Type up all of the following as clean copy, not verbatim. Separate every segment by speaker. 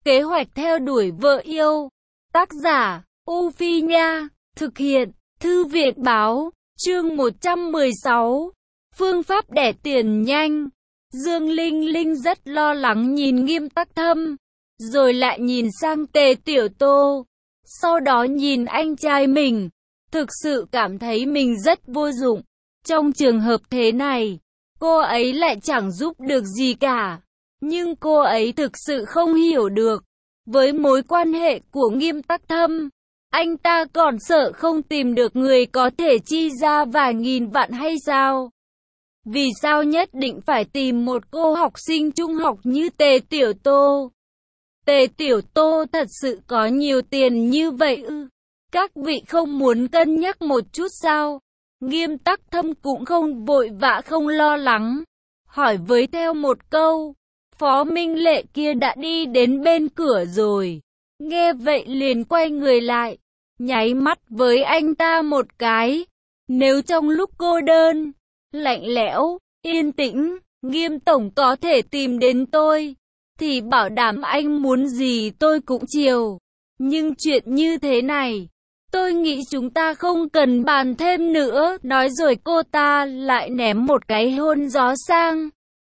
Speaker 1: Kế hoạch theo đuổi vợ yêu. Tác giả, U Phi Nha. Thực hiện, Thư viện Báo. Chương 116. Phương pháp đẻ tiền nhanh. Dương Linh Linh rất lo lắng nhìn Nghiêm Tắc Thâm, rồi lại nhìn sang Tề Tiểu Tô, sau đó nhìn anh trai mình. Thực sự cảm thấy mình rất vô dụng. Trong trường hợp thế này, cô ấy lại chẳng giúp được gì cả. Nhưng cô ấy thực sự không hiểu được, với mối quan hệ của Nghiêm Tắc Thâm, anh ta còn sợ không tìm được người có thể chi ra vài nghìn vạn hay sao? Vì sao nhất định phải tìm một cô học sinh trung học như Tề Tiểu Tô? Tề Tiểu Tô thật sự có nhiều tiền như vậy ư? Các vị không muốn cân nhắc một chút sao? Nghiêm Tắc Thâm cũng không vội vã không lo lắng, hỏi với theo một câu. Phó Minh Lệ kia đã đi đến bên cửa rồi. Nghe vậy liền quay người lại, nháy mắt với anh ta một cái. Nếu trong lúc cô đơn, lạnh lẽo, yên tĩnh, Nghiêm tổng có thể tìm đến tôi, thì bảo đảm anh muốn gì tôi cũng chiều. Nhưng chuyện như thế này, tôi nghĩ chúng ta không cần bàn thêm nữa. Nói rồi cô ta lại ném một cái hôn gió sang.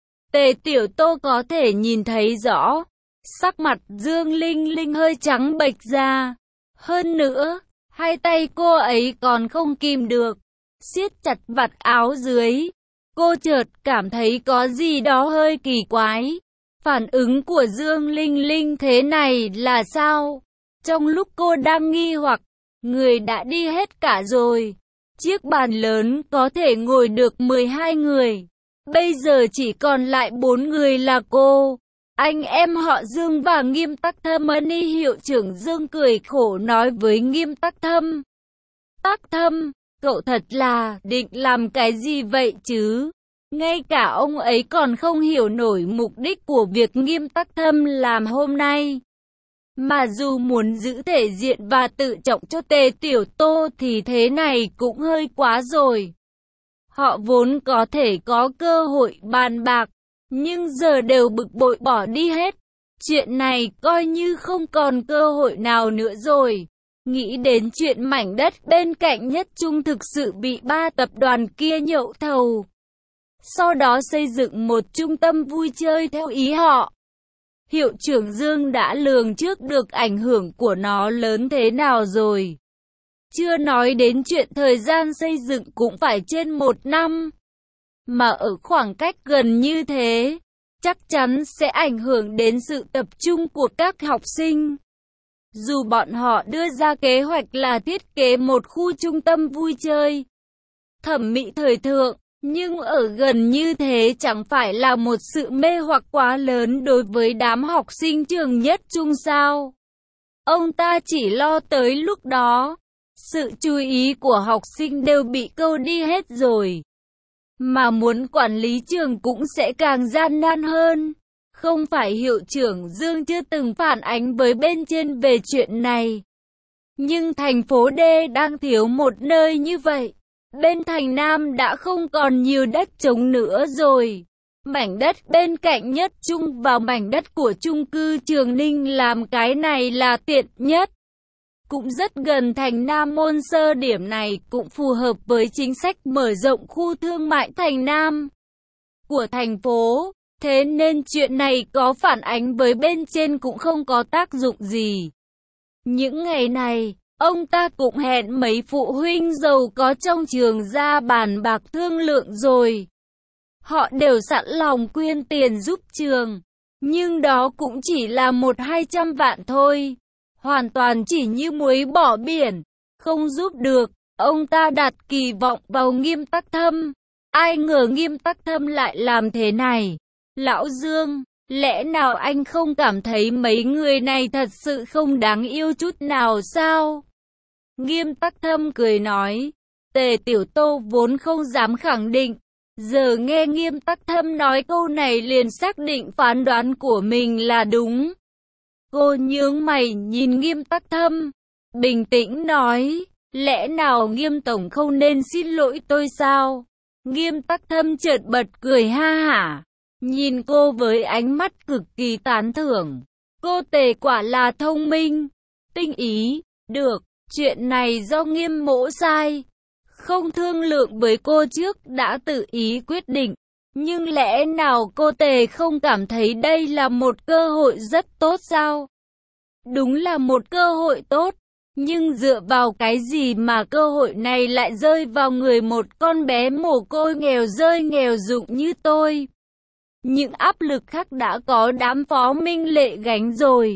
Speaker 1: Tề Tiểu Tô có thể nhìn thấy rõ, sắc mặt Dương Linh Linh hơi trắng bệch ra. Hơn nữa, hai tay cô ấy còn không kìm được, siết chặt vạt áo dưới. Cô chợt cảm thấy có gì đó hơi kỳ quái. Phản ứng của Dương Linh Linh thế này là sao? Trong lúc cô đang nghi hoặc, người đã đi hết cả rồi. Chiếc bàn lớn có thể ngồi được 12 người. Bây giờ chỉ còn lại 4 người là cô, anh em họ Dương và Nghiêm Tắc Thâm. Ni hiệu trưởng Dương cười khổ nói với Nghiêm Tắc Thâm. Tắc Thâm, cậu thật là định làm cái gì vậy chứ? Ngay cả ông ấy còn không hiểu nổi mục đích của việc Nghiêm Tắc Thâm làm hôm nay. Mà dù muốn giữ thể diện và tự trọng cho Tề Tiểu Tô thì thế này cũng hơi quá rồi. Họ vốn có thể có cơ hội bàn bạc, nhưng giờ đều bực bội bỏ đi hết. Chuyện này coi như không còn cơ hội nào nữa rồi. Nghĩ đến chuyện mảnh đất bên cạnh Nhất Trung thực sự bị 3 tập đoàn kia nhậu thầu, sau đó xây dựng một trung tâm vui chơi theo ý họ. Hiệu trưởng Dương đã lường trước được ảnh hưởng của nó lớn thế nào rồi. Chưa nói đến chuyện thời gian xây dựng cũng phải trên 1 năm. Mà ở khoảng cách gần như thế, chắc chắn sẽ ảnh hưởng đến sự tập trung của các học sinh. Dù bọn họ đưa ra kế hoạch là thiết kế một khu trung tâm vui chơi thẩm mỹ thời thượng, nhưng ở gần như thế chẳng phải là một sự mê hoặc quá lớn đối với đám học sinh trường Nhất Trung sao? Ông ta chỉ lo tới lúc đó, sự chú ý của học sinh đều bị câu đi hết rồi. Mà muốn quản lý trường cũng sẽ càng gian nan hơn. Không phải hiệu trưởng Dương chưa từng phản ánh với bên trên về chuyện này. Nhưng thành phố D đang thiếu một nơi như vậy. Bên thành Nam đã không còn nhiều đất trống nữa rồi. Mảnh đất bên cạnh Nhất Trung và mảnh đất của chung cư Trường Ninh làm cái này là tiện nhất. Cũng rất gần thành Nam Môn Sơ, điểm này cũng phù hợp với chính sách mở rộng khu thương mại thành Nam của thành phố. Thế nên chuyện này có phản ánh với bên trên cũng không có tác dụng gì. Những ngày này, ông ta cũng hẹn mấy phụ huynh giàu có trong trường ra bàn bạc thương lượng rồi. Họ đều sẵn lòng quyên tiền giúp trường, nhưng đó cũng chỉ là 100-200 vạn thôi. Hoàn toàn chỉ như muối bỏ biển, không giúp được. Ông ta đặt kỳ vọng vào Nghiêm Tắc Thâm. Ai ngờ Nghiêm Tắc Thâm lại làm thế này. Lão Dương, lẽ nào anh không cảm thấy mấy người này thật sự không đáng yêu chút nào sao? Nghiêm Tắc Thâm cười nói. Tề Tiểu Tô vốn không dám khẳng định, giờ nghe Nghiêm Tắc Thâm nói câu này liền xác định phán đoán của mình là đúng. Cô nhướng mày nhìn Nghiêm Tắc Thâm, bình tĩnh nói, lẽ nào Nghiêm tổng không nên xin lỗi tôi sao? Nghiêm Tắc Thâm chợt bật cười ha hả, nhìn cô với ánh mắt cực kỳ tán thưởng. Cô Tề quả là thông minh, tinh ý, được, chuyện này do Nghiêm mỗ sai. Không thương lượng với cô trước đã tự ý quyết định. Nhưng lẽ nào cô Tề không cảm thấy đây là một cơ hội rất tốt sao? Đúng là một cơ hội tốt. Nhưng dựa vào cái gì mà cơ hội này lại rơi vào người một con bé mồ côi nghèo rơi nghèo rụng như tôi? Những áp lực khác đã có đám Phó Minh Lệ gánh rồi.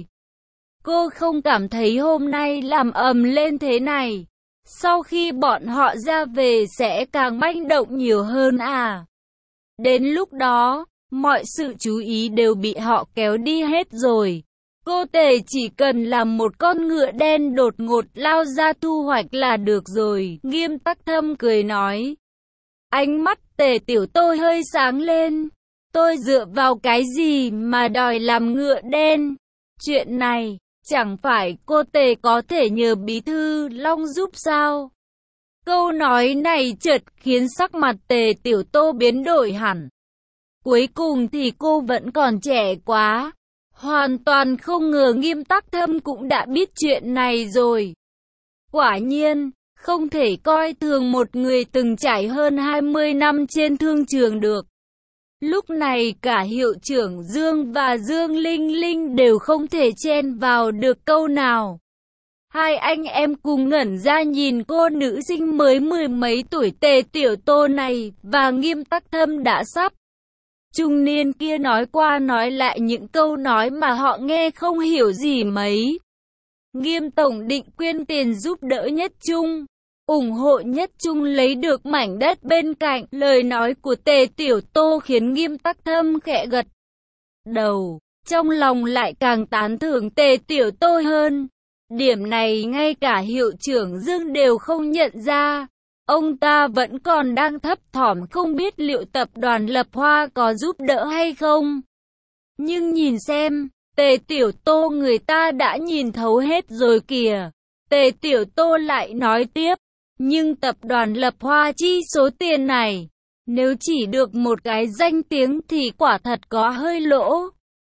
Speaker 1: Cô không cảm thấy hôm nay làm ầm lên thế này, sau khi bọn họ ra về sẽ càng manh động nhiều hơn à? Đến lúc đó, mọi sự chú ý đều bị họ kéo đi hết rồi. Cô Tề chỉ cần làm một con ngựa đen đột ngột lao ra thu hoạch là được rồi. Nghiêm Tắc Thâm cười nói. Ánh mắt Tề Tiểu Tô hơi sáng lên. Tôi dựa vào cái gì mà đòi làm ngựa đen? Chuyện này, chẳng phải cô Tề có thể nhờ Bí Thư Long giúp sao? Câu nói này chợt khiến sắc mặt Tề Tiểu Tô biến đổi hẳn. Cuối cùng thì cô vẫn còn trẻ quá. Hoàn toàn không ngờ Nghiêm Tắc Thâm cũng đã biết chuyện này rồi. Quả nhiên, không thể coi thường một người từng trải hơn 20 năm trên thương trường được. Lúc này cả hiệu trưởng Dương và Dương Linh Linh đều không thể chen vào được câu nào. Hai anh em cùng ngẩn ra nhìn cô nữ sinh mới mười mấy tuổi Tề Tiểu Tô này, và Nghiêm Tắc Thâm đã sắp trung niên kia nói qua nói lại những câu nói mà họ nghe không hiểu gì mấy. Nghiêm tổng định quyên tiền giúp đỡ Nhất Trung, ủng hộ Nhất Trung lấy được mảnh đất bên cạnh. Lời nói của Tề Tiểu Tô khiến Nghiêm Tắc Thâm khẽ gật đầu, trong lòng lại càng tán thưởng Tề Tiểu Tô hơn. Điểm này ngay cả hiệu trưởng Dương đều không nhận ra. Ông ta vẫn còn đang thấp thỏm không biết liệu tập đoàn Lập Hoa có giúp đỡ hay không. Nhưng nhìn xem, Tề Tiểu Tô người ta đã nhìn thấu hết rồi kìa. Tề Tiểu Tô lại nói tiếp, nhưng tập đoàn Lập Hoa chi số tiền này, nếu chỉ được một cái danh tiếng thì quả thật có hơi lỗ.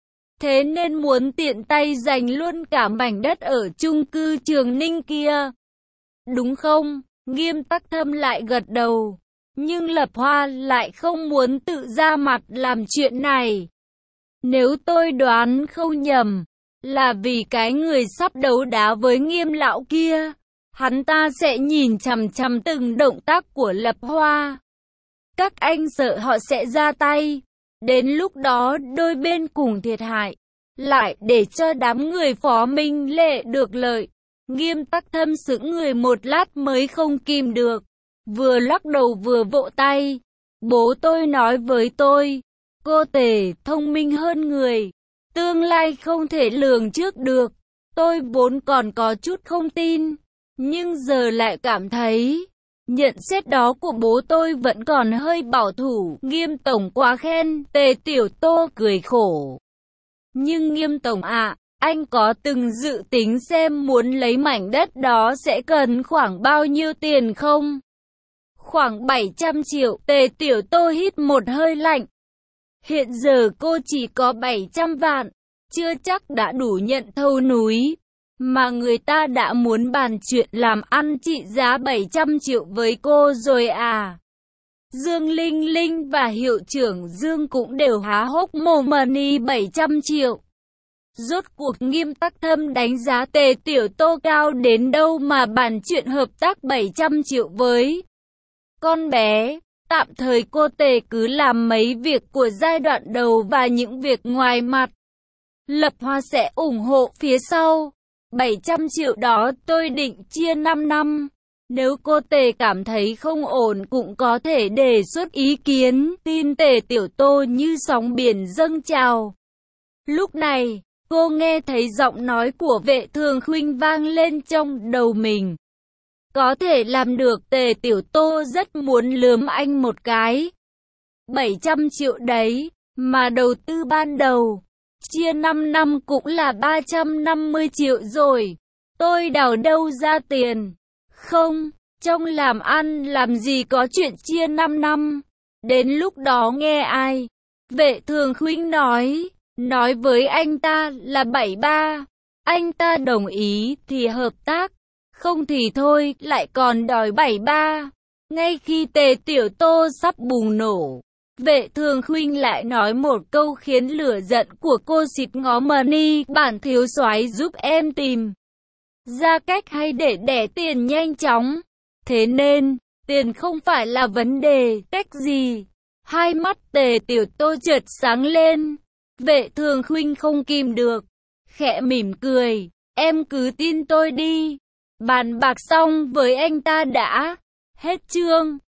Speaker 1: Thế nên muốn tiện tay giành luôn cả mảnh đất ở chung cư Trường Ninh kia. Đúng không? Nghiêm Tắc Thâm lại gật đầu. Nhưng Lập Hoa lại không muốn tự ra mặt làm chuyện này. Nếu tôi đoán không nhầm, là vì cái người sắp đấu đá với Nghiêm lão kia, hắn ta sẽ nhìn chằm chằm từng động tác của Lập Hoa. Các anh sợ họ sẽ ra tay. Đến lúc đó đôi bên cùng thiệt hại, lại để cho đám người Phó Minh Lệ được lợi. Nghiêm Tắc Thâm sững người một lát mới không kìm được, vừa lắc đầu vừa vỗ tay. Bố tôi nói với tôi, cô Tề thông minh hơn người, tương lai không thể lường trước được. Tôi vốn còn có chút không tin, nhưng giờ lại cảm thấy nhận xét đó của bố tôi vẫn còn hơi bảo thủ. Nghiêm tổng quá khen. Tề Tiểu Tô cười khổ. Nhưng Nghiêm tổng ạ, anh có từng dự tính xem muốn lấy mảnh đất đó sẽ cần khoảng bao nhiêu tiền không? Khoảng 700 triệu. Tề Tiểu Tô hít một hơi lạnh. Hiện giờ cô chỉ có 700 vạn, chưa chắc đã đủ nhận thầu núi. Mà người ta đã muốn bàn chuyện làm ăn trị giá 700 triệu với cô rồi à? Dương Linh Linh và hiệu trưởng Dương cũng đều há hốc mồm. Money 700 triệu. Rốt cuộc Nghiêm Tắc Thâm đánh giá Tề Tiểu Tô cao đến đâu mà bàn chuyện hợp tác 700 triệu với con bé. Tạm thời cô Tề cứ làm mấy việc của giai đoạn đầu và những việc ngoài mặt. Lập Hoa sẽ ủng hộ phía sau. 700 triệu đó tôi định chia 5 năm. Nếu cô Tề cảm thấy không ổn cũng có thể đề xuất ý kiến. Tin Tề Tiểu Tô như sóng biển dâng trào. Lúc này, cô nghe thấy giọng nói của Vệ Thường Khuynh vang lên trong đầu mình. Có thể làm được. Tề Tiểu Tô rất muốn lườm anh một cái. 700 triệu đấy, mà đầu tư ban đầu, chia 5 năm cũng là 350 triệu rồi. Tôi đào đâu ra tiền? Không, trong làm ăn làm gì có chuyện chia 5 năm. Đến lúc đó nghe ai? Vệ Thường Khuynh nói. nói với anh ta là 73. Anh ta đồng ý thì hợp tác, không thì thôi, lại còn đòi 73. Ngay khi Tề Tiểu Tô sắp bùng nổ, Vệ Thường Khuynh lại nói một câu khiến lửa giận của cô xịt ngó Mani, bản thiếu soái giúp em tìm ra cách hay để đẻ tiền nhanh chóng. Thế nên, tiền không phải là vấn đề, cách gì? Hai mắt Tề Tiểu Tô chợt sáng lên. Vệ Thường Khuynh không kìm được, khẽ mỉm cười, em cứ tin tôi đi. Bàn bạc xong với anh ta đã. Hết chương.